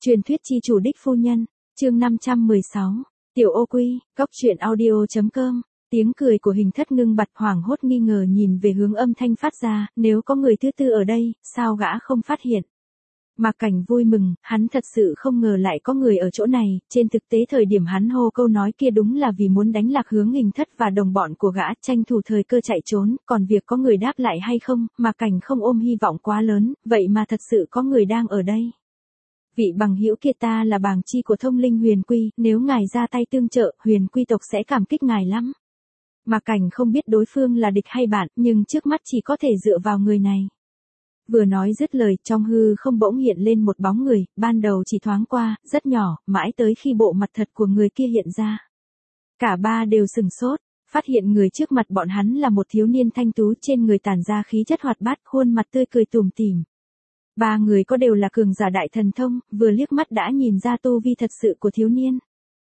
Truyền thuyết chi chủ đích phu nhân, chương 516, Tiểu Ô Quy, Cóc truyện audio.com. Tiếng cười của Hình Thất ngưng bặt, hoảng hốt nghi ngờ nhìn về hướng âm thanh phát ra, nếu có người thứ tư ở đây, sao gã không phát hiện. Mạc Cảnh vui mừng, hắn thật sự không ngờ lại có người ở chỗ này, trên thực tế thời điểm hắn hô câu nói kia đúng là vì muốn đánh lạc hướng Hình Thất và đồng bọn của gã, tranh thủ thời cơ chạy trốn, còn việc có người đáp lại hay không, Mạc Cảnh không ôm hy vọng quá lớn, vậy mà thật sự có người đang ở đây. Vị bằng hữu kia, ta là bàng chi của Thông Linh Huyền Quy, nếu ngài ra tay tương trợ, Huyền Quy tộc sẽ cảm kích ngài lắm. Mạc Cảnh không biết đối phương là địch hay bạn, nhưng trước mắt chỉ có thể dựa vào người này. Vừa nói dứt lời, trong hư không bỗng hiện lên một bóng người, ban đầu chỉ thoáng qua, rất nhỏ, mãi tới khi bộ mặt thật của người kia hiện ra. Cả ba đều sừng sốt, phát hiện người trước mặt bọn hắn là một thiếu niên thanh tú, trên người tản ra khí chất hoạt bát, khuôn mặt tươi cười tủm tỉm. Ba người có đều là cường giả đại thần thông, vừa liếc mắt đã nhìn ra tu vi thật sự của thiếu niên.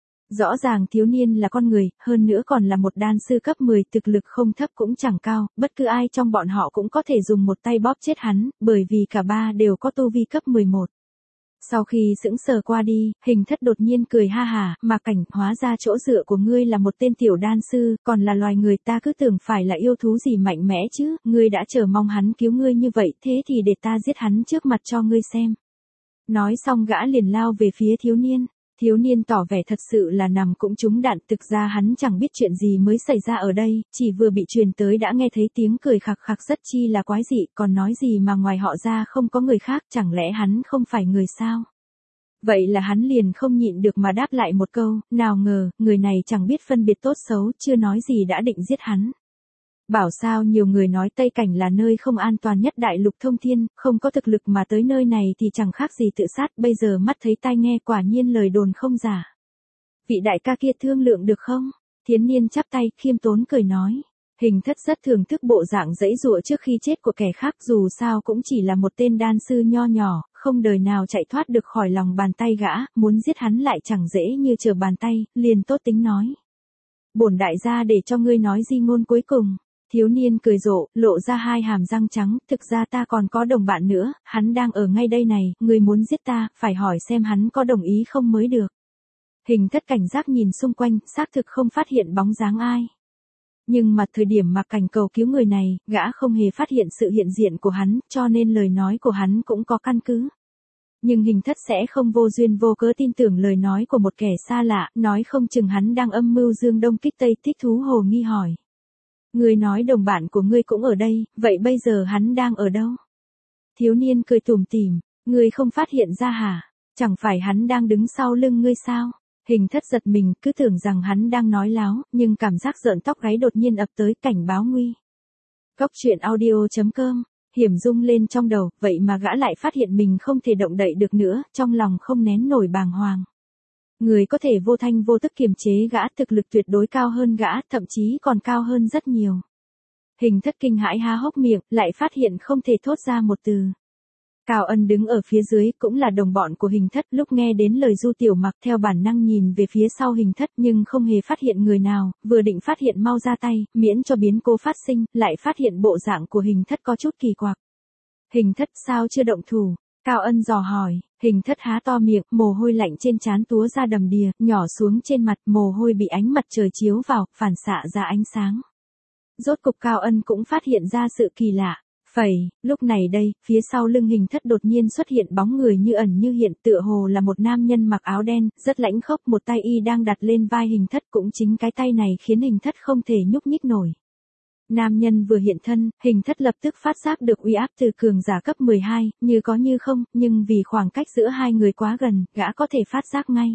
Rõ ràng thiếu niên là con người, hơn nữa còn là một đan sư cấp 10, thực lực không thấp cũng chẳng cao, bất cứ ai trong bọn họ cũng có thể dùng một tay bóp chết hắn, bởi vì cả ba đều có tu vi cấp 11. Sau khi sững sờ qua đi, Hình Thất đột nhiên cười ha hả, Mạc Cảnh, hóa ra chỗ dựa của ngươi là một tên tiểu đan sư, còn là loài người, ta cứ tưởng phải là yêu thú gì mạnh mẽ chứ, ngươi đã chờ mong hắn cứu ngươi như vậy, thế thì để ta giết hắn trước mặt cho ngươi xem. Nói xong gã liền lao về phía thiếu niên. Thiếu niên tỏ vẻ thật sự là nằm cũng trúng đạn, thực ra hắn chẳng biết chuyện gì mới xảy ra ở đây, chỉ vừa bị truyền tới đã nghe thấy tiếng cười khặc khặc rất chi là quái dị, còn nói gì mà ngoài họ ra không có người khác, chẳng lẽ hắn không phải người sao? Vậy là hắn liền không nhịn được mà đáp lại một câu, nào ngờ, người này chẳng biết phân biệt tốt xấu, chưa nói gì đã định giết hắn. Bảo sao nhiều người nói Tây Cảnh là nơi không an toàn nhất đại lục thông thiên, không có thực lực mà tới nơi này thì chẳng khác gì tự sát, bây giờ mắt thấy tai nghe, quả nhiên lời đồn không giả. Vị đại ca kia thương lượng được không? Thiếu niên chắp tay, khiêm tốn cười nói. Hình Thất rất thưởng thức bộ dạng giãy giụa trước khi chết của kẻ khác, dù sao cũng chỉ là một tên đan sư nho nhỏ, không đời nào chạy thoát được khỏi lòng bàn tay gã, muốn giết hắn lại chẳng dễ như trở bàn tay, liền tốt tính nói. Bổn đại gia để cho ngươi nói di ngôn cuối cùng. Thiếu niên cười rộ, lộ ra hai hàm răng trắng, thực ra ta còn có đồng bạn nữa, hắn đang ở ngay đây này, ngươi muốn giết ta, phải hỏi xem hắn có đồng ý không mới được. Hình Thất cảnh giác nhìn xung quanh, xác thực không phát hiện bóng dáng ai. Nhưng mà thời điểm Mạc Cảnh cầu cứu người này, gã không hề phát hiện sự hiện diện của hắn, cho nên lời nói của hắn cũng có căn cứ. Nhưng Hình Thất sẽ không vô duyên vô cớ tin tưởng lời nói của một kẻ xa lạ, nói không chừng hắn đang âm mưu dương đông kích tây. Thích Thú hồ nghi hỏi. Ngươi nói đồng bạn của ngươi cũng ở đây, vậy bây giờ hắn đang ở đâu? Thiếu niên cười tủm tỉm, ngươi không phát hiện ra hả? Chẳng phải hắn đang đứng sau lưng ngươi sao? Hình Thất giật mình, cứ tưởng rằng hắn đang nói láo, nhưng cảm giác rợn tóc gáy đột nhiên ập tới, cảnh báo nguy. Cóc truyện audio.com, hiểm rung lên trong đầu, vậy mà gã lại phát hiện mình không thể động đậy được nữa, trong lòng không nén nổi bàng hoàng. Người có thể vô thanh vô tức kiềm chế gã, thực lực tuyệt đối cao hơn gã, thậm chí còn cao hơn rất nhiều. Hình Thất kinh hãi há hốc miệng, lại phát hiện không thể thốt ra một từ. Cao Ân đứng ở phía dưới, cũng là đồng bọn của Hình Thất, lúc nghe đến lời Du Tiểu Mặc theo bản năng nhìn về phía sau Hình Thất nhưng không hề phát hiện người nào, vừa định phát hiện mau ra tay, miễn cho biến cố phát sinh, lại phát hiện bộ dạng của Hình Thất có chút kỳ quặc. Hình Thất sao chưa động thủ? Cao Ân dò hỏi. Hình Thất há to miệng, mồ hôi lạnh trên trán túa ra đầm đìa, nhỏ xuống trên mặt, mồ hôi bị ánh mặt trời chiếu vào, phản xạ ra ánh sáng. Rốt cục Cao Ân cũng phát hiện ra sự kỳ lạ. Phẩy, lúc này đây, phía sau lưng Hình Thất đột nhiên xuất hiện bóng người như ẩn như hiện, tựa hồ là một nam nhân mặc áo đen, rất lãnh khốc, một tay y đang đặt lên vai Hình Thất, cũng chính cái tay này khiến Hình Thất không thể nhúc nhích nổi. Nam nhân vừa hiện thân, Hình Thất lập tức phát giác được uy áp từ cường giả cấp 12, như có như không, nhưng vì khoảng cách giữa hai người quá gần, gã có thể phát giác ngay.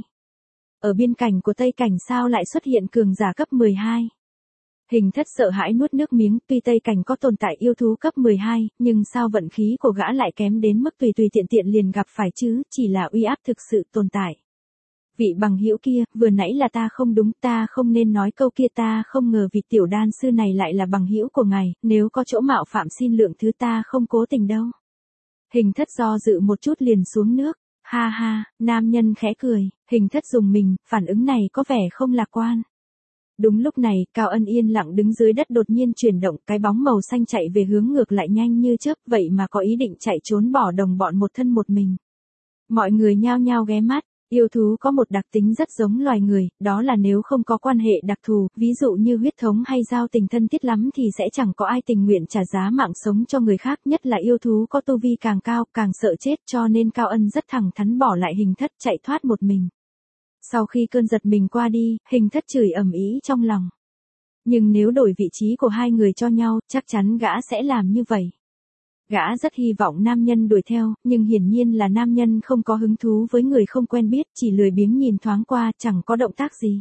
Ở biên cảnh của Tây Cảnh sao lại xuất hiện cường giả cấp 12? Hình Thất sợ hãi nuốt nước miếng, tuy Tây Cảnh có tồn tại yêu thú cấp 12, nhưng sao vận khí của gã lại kém đến mức tùy tùy tiện tiện liền gặp phải chứ, chỉ là uy áp thực sự tồn tại. Vị bằng hữu kia, vừa nãy là ta không đúng, ta không nên nói câu kia, ta không ngờ vị tiểu đan sư này lại là bằng hữu của ngài, nếu có chỗ mạo phạm xin lượng thứ, ta không cố tình đâu. Hình Thất do dự một chút liền xuống nước, ha ha, nam nhân khẽ cười, Hình Thất dùng mình, phản ứng này có vẻ không lạc quan. Đúng lúc này, Cao Ân yên lặng đứng dưới đất đột nhiên chuyển động, cái bóng màu xanh chạy về hướng ngược lại nhanh như chớp, vậy mà có ý định chạy trốn bỏ đồng bọn một thân một mình. Mọi người nhao nhao ghé mắt. Yêu thú có một đặc tính rất giống loài người, đó là nếu không có quan hệ đặc thù, ví dụ như huyết thống hay giao tình thân thiết lắm thì sẽ chẳng có ai tình nguyện trả giá mạng sống cho người khác, nhất là yêu thú có tu vi càng cao, càng sợ chết, cho nên Cao Ân rất thẳng thắn bỏ lại Hình Thất chạy thoát một mình. Sau khi cơn giật mình qua đi, Hình Thất chửi ầm ĩ trong lòng. Nhưng nếu đổi vị trí của hai người cho nhau, chắc chắn gã sẽ làm như vậy. Gã rất hy vọng nam nhân đuổi theo, nhưng hiển nhiên là nam nhân không có hứng thú với người không quen biết, chỉ lười biếng nhìn thoáng qua, chẳng có động tác gì.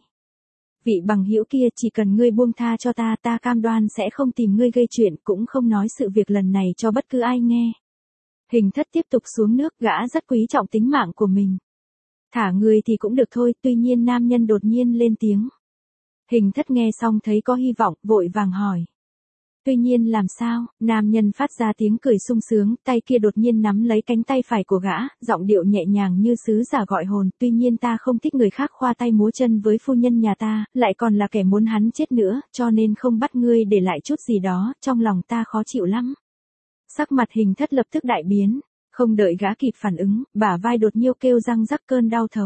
Vị bằng hữu kia, chỉ cần ngươi buông tha cho ta, ta cam đoan sẽ không tìm ngươi gây chuyện, cũng không nói sự việc lần này cho bất cứ ai nghe. Hình Thất tiếp tục xuống nước, gã rất quý trọng tính mạng của mình. Thả người thì cũng được thôi, tuy nhiên nam nhân đột nhiên lên tiếng. Hình Thất nghe xong thấy có hy vọng, vội vàng hỏi. Tuy nhiên làm sao, nam nhân phát ra tiếng cười sung sướng, tay kia đột nhiên nắm lấy cánh tay phải của gã, giọng điệu nhẹ nhàng như sứ giả gọi hồn, tuy nhiên ta không thích người khác khoa tay múa chân với phu nhân nhà ta, lại còn là kẻ muốn hắn chết nữa, cho nên không bắt ngươi để lại chút gì đó, trong lòng ta khó chịu lắm. Sắc mặt Hình Thất lập tức đại biến, không đợi gã kịp phản ứng, bả vai đột nhiêu kêu răng rắc cơn đau thấu.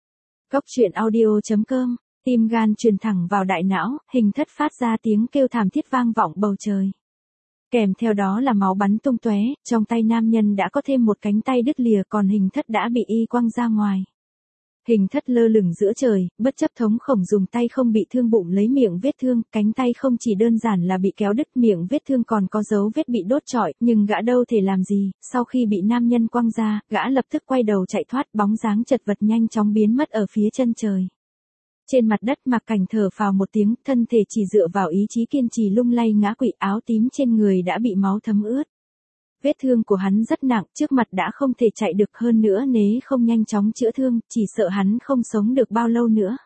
Góc truyện audio.com. Tim gan truyền thẳng vào đại não, Hình Thất phát ra tiếng kêu thảm thiết vang vọng bầu trời. Kèm theo đó là máu bắn tung tóe, trong tay nam nhân đã có thêm một cánh tay đứt lìa, còn Hình Thất đã bị y quăng ra ngoài. Hình Thất lơ lửng giữa trời, bất chấp thống khổ dùng tay không bị thương bụng lấy miệng vết thương, cánh tay không chỉ đơn giản là bị kéo đứt, miệng vết thương còn có dấu vết bị đốt trọi, nhưng gã đâu thể làm gì, sau khi bị nam nhân quăng ra, gã lập tức quay đầu chạy thoát, bóng dáng chật vật nhanh chóng biến mất ở phía chân trời. Trên mặt đất Mạc Cảnh thở phào một tiếng, thân thể chỉ dựa vào ý chí kiên trì lung lay ngã quỵ, áo tím trên người đã bị máu thấm ướt. Vết thương của hắn rất nặng, trước mặt đã không thể chạy được, hơn nữa nếu không nhanh chóng chữa thương, chỉ sợ hắn không sống được bao lâu nữa.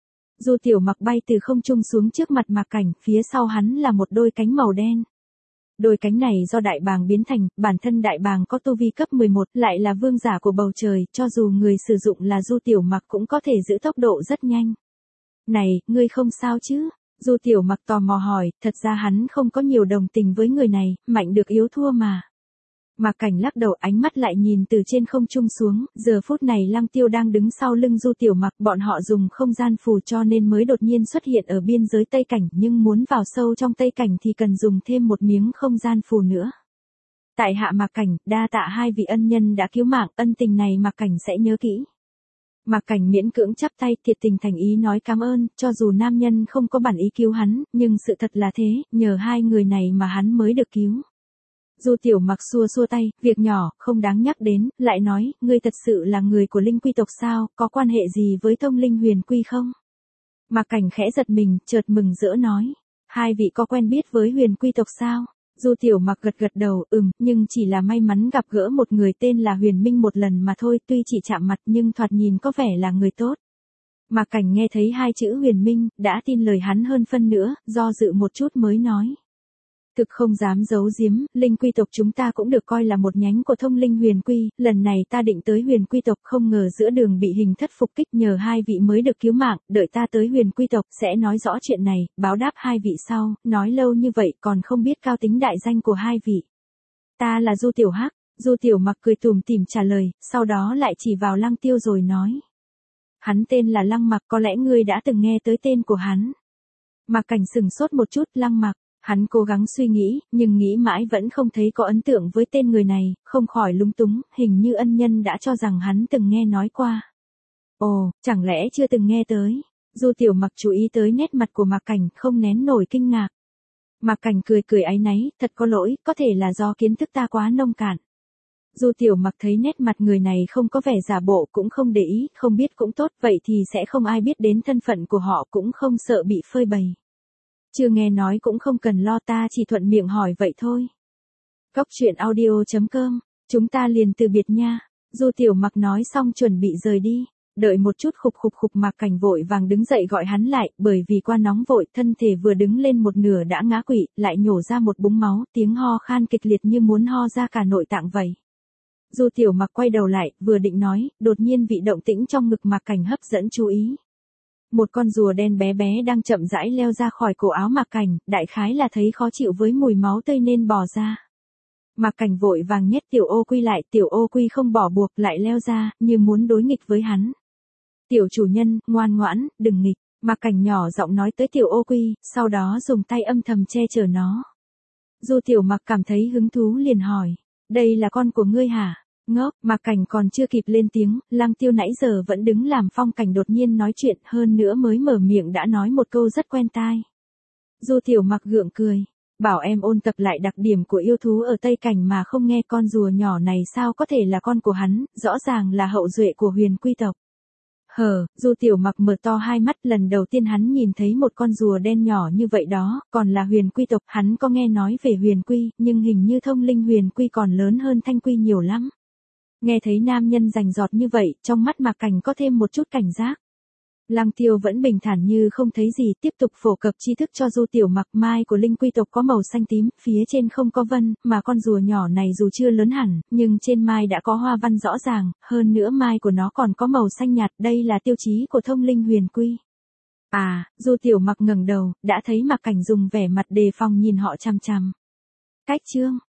Du Tiểu Mặc bay từ không trung xuống trước mặt Mạc Cảnh, phía sau hắn là một đôi cánh màu đen. Đôi cánh này do đại bàng biến thành, bản thân đại bàng có tu vi cấp 11, lại là vương giả của bầu trời, cho dù người sử dụng là Du Tiểu Mặc cũng có thể giữ tốc độ rất nhanh. Này, ngươi không sao chứ? Du Tiểu Mặc tò mò hỏi, thật ra hắn không có nhiều đồng tình với người này, mạnh được yếu thua mà. Mạc Cảnh lắc đầu, ánh mắt lại nhìn từ trên không trung xuống, giờ phút này Lăng Tiêu đang đứng sau lưng Du Tiểu Mặc, bọn họ dùng không gian phù cho nên mới đột nhiên xuất hiện ở biên giới Tây Cảnh, nhưng muốn vào sâu trong Tây Cảnh thì cần dùng thêm một miếng không gian phù nữa. Tại hạ Mạc Cảnh, đa tạ hai vị ân nhân đã cứu mạng, ân tình này Mạc Cảnh sẽ nhớ kỹ. Mạc Cảnh miễn cưỡng chắp tay, thiệt tình thành ý nói cảm ơn, cho dù nam nhân không có bản ý cứu hắn, nhưng sự thật là thế, nhờ hai người này mà hắn mới được cứu. Du Tiểu Mặc xua xua tay, việc nhỏ, không đáng nhắc đến, lại nói, ngươi thật sự là người của Linh Quy tộc sao, có quan hệ gì với Thông Linh Huyền Quy không? Mạc Cảnh khẽ giật mình, chợt mừng rỡ nói, hai vị có quen biết với Huyền Quy tộc sao? Du Tiểu Mặc gật gật đầu, nhưng chỉ là may mắn gặp gỡ một người tên là Huyền Minh một lần mà thôi, tuy chỉ chạm mặt nhưng thoạt nhìn có vẻ là người tốt. Mạc Cảnh nghe thấy hai chữ Huyền Minh, đã tin lời hắn hơn phân nữa, do dự một chút mới nói. Thực không dám giấu giếm, Linh Quy tộc chúng ta cũng được coi là một nhánh của Thông Linh Huyền Quy, lần này ta định tới Huyền Quy tộc, không ngờ giữa đường bị Hình Thất phục kích, nhờ hai vị mới được cứu mạng, đợi ta tới Huyền Quy tộc sẽ nói rõ chuyện này, báo đáp hai vị sau, nói lâu như vậy còn không biết cao tính đại danh của hai vị. Ta là Du Tiểu Hắc. Du Tiểu Mặc cười tủm tỉm trả lời, sau đó lại chỉ vào Lăng Tiêu rồi nói. Hắn tên là Lăng Mặc, có lẽ ngươi đã từng nghe tới tên của hắn. Mạc Cảnh sừng sốt một chút, Lăng Mặc. Hắn cố gắng suy nghĩ, nhưng nghĩ mãi vẫn không thấy có ấn tượng với tên người này, không khỏi lúng túng, hình như ân nhân đã cho rằng hắn từng nghe nói qua. Ồ, chẳng lẽ chưa từng nghe tới? Du Tiểu Mặc chú ý tới nét mặt của Mạc Cảnh, không nén nổi kinh ngạc. Mạc Cảnh cười cười áy náy, thật có lỗi, có thể là do kiến thức ta quá nông cạn. Du Tiểu Mặc thấy nét mặt người này không có vẻ giả bộ, cũng không để ý, không biết cũng tốt, vậy thì sẽ không ai biết đến thân phận của họ, cũng không sợ bị phơi bày. Chưa nghe nói cũng không cần lo, ta chỉ thuận miệng hỏi vậy thôi. Góc truyện audio.com, chúng ta liền từ biệt nha. Du Tiểu Mặc nói xong chuẩn bị rời đi. Đợi một chút, khục Mạc Cảnh vội vàng đứng dậy gọi hắn lại, bởi vì qua nóng vội, thân thể vừa đứng lên một nửa đã ngã quỵ, lại nhổ ra một búng máu, tiếng ho khan kịch liệt như muốn ho ra cả nội tạng vậy. Du Tiểu Mặc quay đầu lại, vừa định nói, đột nhiên vị động tĩnh trong ngực Mạc Cảnh hấp dẫn chú ý. Một con rùa đen bé bé đang chậm rãi leo ra khỏi cổ áo Mạc Cảnh, đại khái là thấy khó chịu với mùi máu tươi nên bò ra. Mạc Cảnh vội vàng nhét Tiểu Ô Quy lại, Tiểu Ô Quy không bỏ buộc lại leo ra, như muốn đối nghịch với hắn. Tiểu chủ nhân, ngoan ngoãn, đừng nghịch, Mạc Cảnh nhỏ giọng nói tới Tiểu Ô Quy, sau đó dùng tay âm thầm che chở nó. Du Tiểu Mặc cảm thấy hứng thú liền hỏi, đây là con của ngươi hả? Ngốc, Mạc Cảnh còn chưa kịp lên tiếng, Lăng Tiêu nãy giờ vẫn đứng làm phong cảnh đột nhiên nói chuyện, hơn nữa mới mở miệng đã nói một câu rất quen tai. Du Tiểu Mặc gượng cười, bảo em ôn tập lại đặc điểm của yêu thú ở Tây Cảnh mà không nghe, con rùa nhỏ này sao có thể là con của hắn, rõ ràng là hậu duệ của Huyền Quy tộc. Du Tiểu Mặc mở to hai mắt, lần đầu tiên hắn nhìn thấy một con rùa đen nhỏ như vậy đó, còn là Huyền Quy tộc, hắn có nghe nói về Huyền Quy, nhưng hình như thông linh Huyền Quy còn lớn hơn Thanh Quy nhiều lắm. Nghe thấy nam nhân rành rọt như vậy, trong mắt Mạc Cảnh có thêm một chút cảnh giác. Lăng Tiêu vẫn bình thản như không thấy gì, tiếp tục phổ cập tri thức cho Du Tiểu Mặc. Mai của linh quy tộc có màu xanh tím, phía trên không có vân, mà con rùa nhỏ này dù chưa lớn hẳn, nhưng trên mai đã có hoa văn rõ ràng, hơn nữa mai của nó còn có màu xanh nhạt, đây là tiêu chí của thông linh huyền quy. Du Tiểu Mặc ngẩng đầu, đã thấy Mạc Cảnh dùng vẻ mặt đề phòng nhìn họ chằm chằm. Cách chương